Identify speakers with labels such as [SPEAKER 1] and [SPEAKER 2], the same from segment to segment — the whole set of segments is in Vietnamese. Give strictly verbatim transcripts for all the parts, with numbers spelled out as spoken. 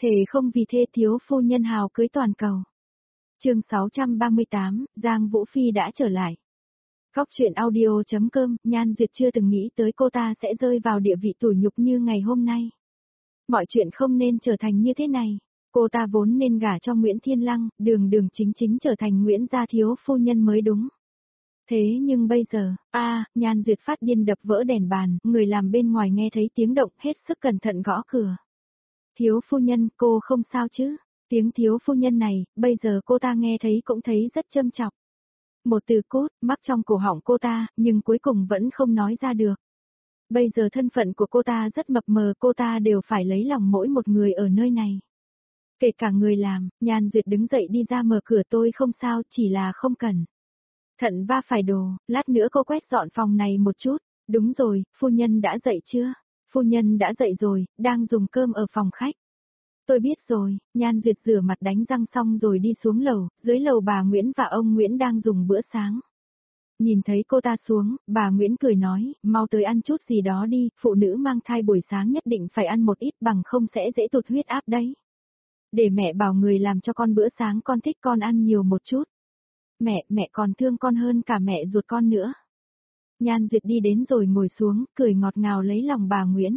[SPEAKER 1] Thề không vì thê thiếu phu nhân hào cưới toàn cầu. Chương sáu trăm ba mươi tám, Giang Vũ Phi đã trở lại. Góc truyện audio.com, Nhan Duyệt chưa từng nghĩ tới cô ta sẽ rơi vào địa vị tủi nhục như ngày hôm nay. Mọi chuyện không nên trở thành như thế này. Cô ta vốn nên gả cho Nguyễn Thiên Lăng, đường đường chính chính trở thành Nguyễn gia thiếu phu nhân mới đúng. Thế nhưng bây giờ, a, à, Nhan Duyệt phát điên đập vỡ đèn bàn, người làm bên ngoài nghe thấy tiếng động hết sức cẩn thận gõ cửa. Thiếu phu nhân, cô không sao chứ? Tiếng thiếu phu nhân này, bây giờ cô ta nghe thấy cũng thấy rất châm chọc. Một từ cốt, mắc trong cổ họng cô ta, nhưng cuối cùng vẫn không nói ra được. Bây giờ thân phận của cô ta rất mập mờ, cô ta đều phải lấy lòng mỗi một người ở nơi này. Kể cả người làm, Nhan Duyệt đứng dậy đi ra mở cửa. Tôi không sao, chỉ là không cần. Thận va phải đồ, lát nữa cô quét dọn phòng này một chút. Đúng rồi, phu nhân đã dậy chưa? Phu nhân đã dậy rồi, đang dùng cơm ở phòng khách. Tôi biết rồi. Nhan Duyệt rửa mặt đánh răng xong rồi đi xuống lầu, dưới lầu bà Nguyễn và ông Nguyễn đang dùng bữa sáng. Nhìn thấy cô ta xuống, bà Nguyễn cười nói, mau tới ăn chút gì đó đi, phụ nữ mang thai buổi sáng nhất định phải ăn một ít bằng không sẽ dễ tụt huyết áp đấy. Để mẹ bảo người làm cho con bữa sáng, con thích con ăn nhiều một chút. Mẹ, mẹ còn thương con hơn cả mẹ ruột con nữa. Nhan Duyệt đi đến rồi ngồi xuống, cười ngọt ngào lấy lòng bà Nguyễn.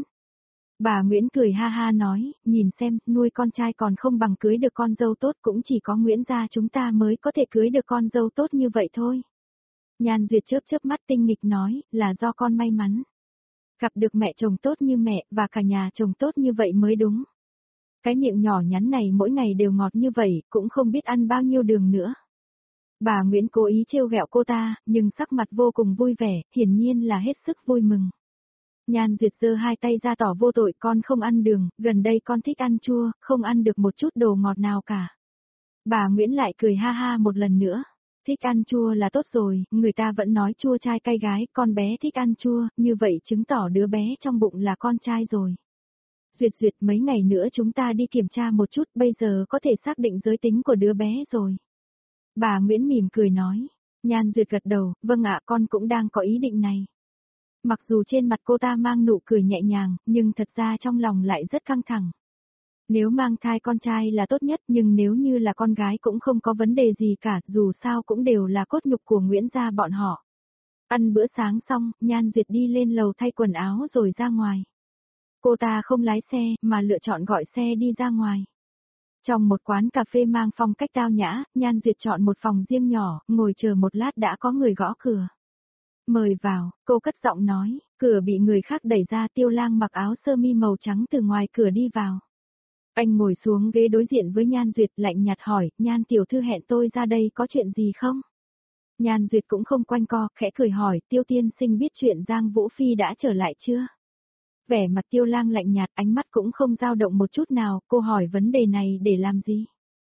[SPEAKER 1] Bà Nguyễn cười ha ha nói, nhìn xem, nuôi con trai còn không bằng cưới được con dâu tốt, cũng chỉ có Nguyễn gia chúng ta mới có thể cưới được con dâu tốt như vậy thôi. Nhan Duyệt chớp chớp mắt tinh nghịch nói, là do con may mắn. Gặp được mẹ chồng tốt như mẹ, và cả nhà chồng tốt như vậy mới đúng. Cái miệng nhỏ nhắn này mỗi ngày đều ngọt như vậy, cũng không biết ăn bao nhiêu đường nữa. Bà Nguyễn cố ý trêu ghẹo cô ta, nhưng sắc mặt vô cùng vui vẻ, hiển nhiên là hết sức vui mừng. Nhan Duyệt giơ hai tay ra tỏ vô tội, con không ăn đường, gần đây con thích ăn chua, không ăn được một chút đồ ngọt nào cả. Bà Nguyễn lại cười ha ha một lần nữa. Thích ăn chua là tốt rồi, người ta vẫn nói chua trai cay gái, con bé thích ăn chua, như vậy chứng tỏ đứa bé trong bụng là con trai rồi. Duyệt Duyệt, mấy ngày nữa chúng ta đi kiểm tra một chút, bây giờ có thể xác định giới tính của đứa bé rồi. Bà Nguyễn mỉm cười nói. Nhan Duyệt gật đầu, vâng ạ, con cũng đang có ý định này. Mặc dù trên mặt cô ta mang nụ cười nhẹ nhàng, nhưng thật ra trong lòng lại rất căng thẳng. Nếu mang thai con trai là tốt nhất, nhưng nếu như là con gái cũng không có vấn đề gì cả, dù sao cũng đều là cốt nhục của Nguyễn gia bọn họ. Ăn bữa sáng xong, Nhan Duyệt đi lên lầu thay quần áo rồi ra ngoài. Cô ta không lái xe, mà lựa chọn gọi xe đi ra ngoài. Trong một quán cà phê mang phong cách tao nhã, Nhan Duyệt chọn một phòng riêng nhỏ, ngồi chờ một lát đã có người gõ cửa. Mời vào, cô cất giọng nói, cửa bị người khác đẩy ra. Tiêu Lang mặc áo sơ mi màu trắng từ ngoài cửa đi vào. Anh ngồi xuống ghế đối diện với Nhan Duyệt, lạnh nhạt hỏi, Nhan tiểu thư hẹn tôi ra đây có chuyện gì không? Nhan Duyệt cũng không quanh co, khẽ cười hỏi, Tiêu tiên sinh biết chuyện Giang Vũ Phi đã trở lại chưa? Vẻ mặt Tiêu Lang lạnh nhạt, ánh mắt cũng không dao động một chút nào, cô hỏi vấn đề này để làm gì?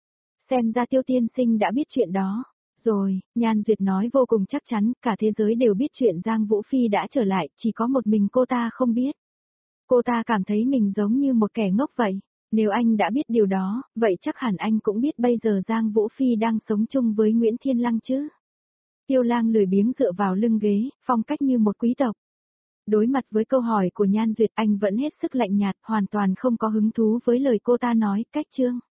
[SPEAKER 1] Xem ra Tiêu tiên sinh đã biết chuyện đó. Rồi, Nhan Duyệt nói vô cùng chắc chắn, cả thế giới đều biết chuyện Giang Vũ Phi đã trở lại, chỉ có một mình cô ta không biết. Cô ta cảm thấy mình giống như một kẻ ngốc vậy. Nếu anh đã biết điều đó, vậy chắc hẳn anh cũng biết bây giờ Giang Vũ Phi đang sống chung với Nguyễn Thiên Lăng chứ. Tiêu Lang lười biếng dựa vào lưng ghế, phong cách như một quý tộc. Đối mặt với câu hỏi của Nhan Duyệt, anh vẫn hết sức lạnh nhạt, hoàn toàn không có hứng thú với lời cô ta nói. Cách chương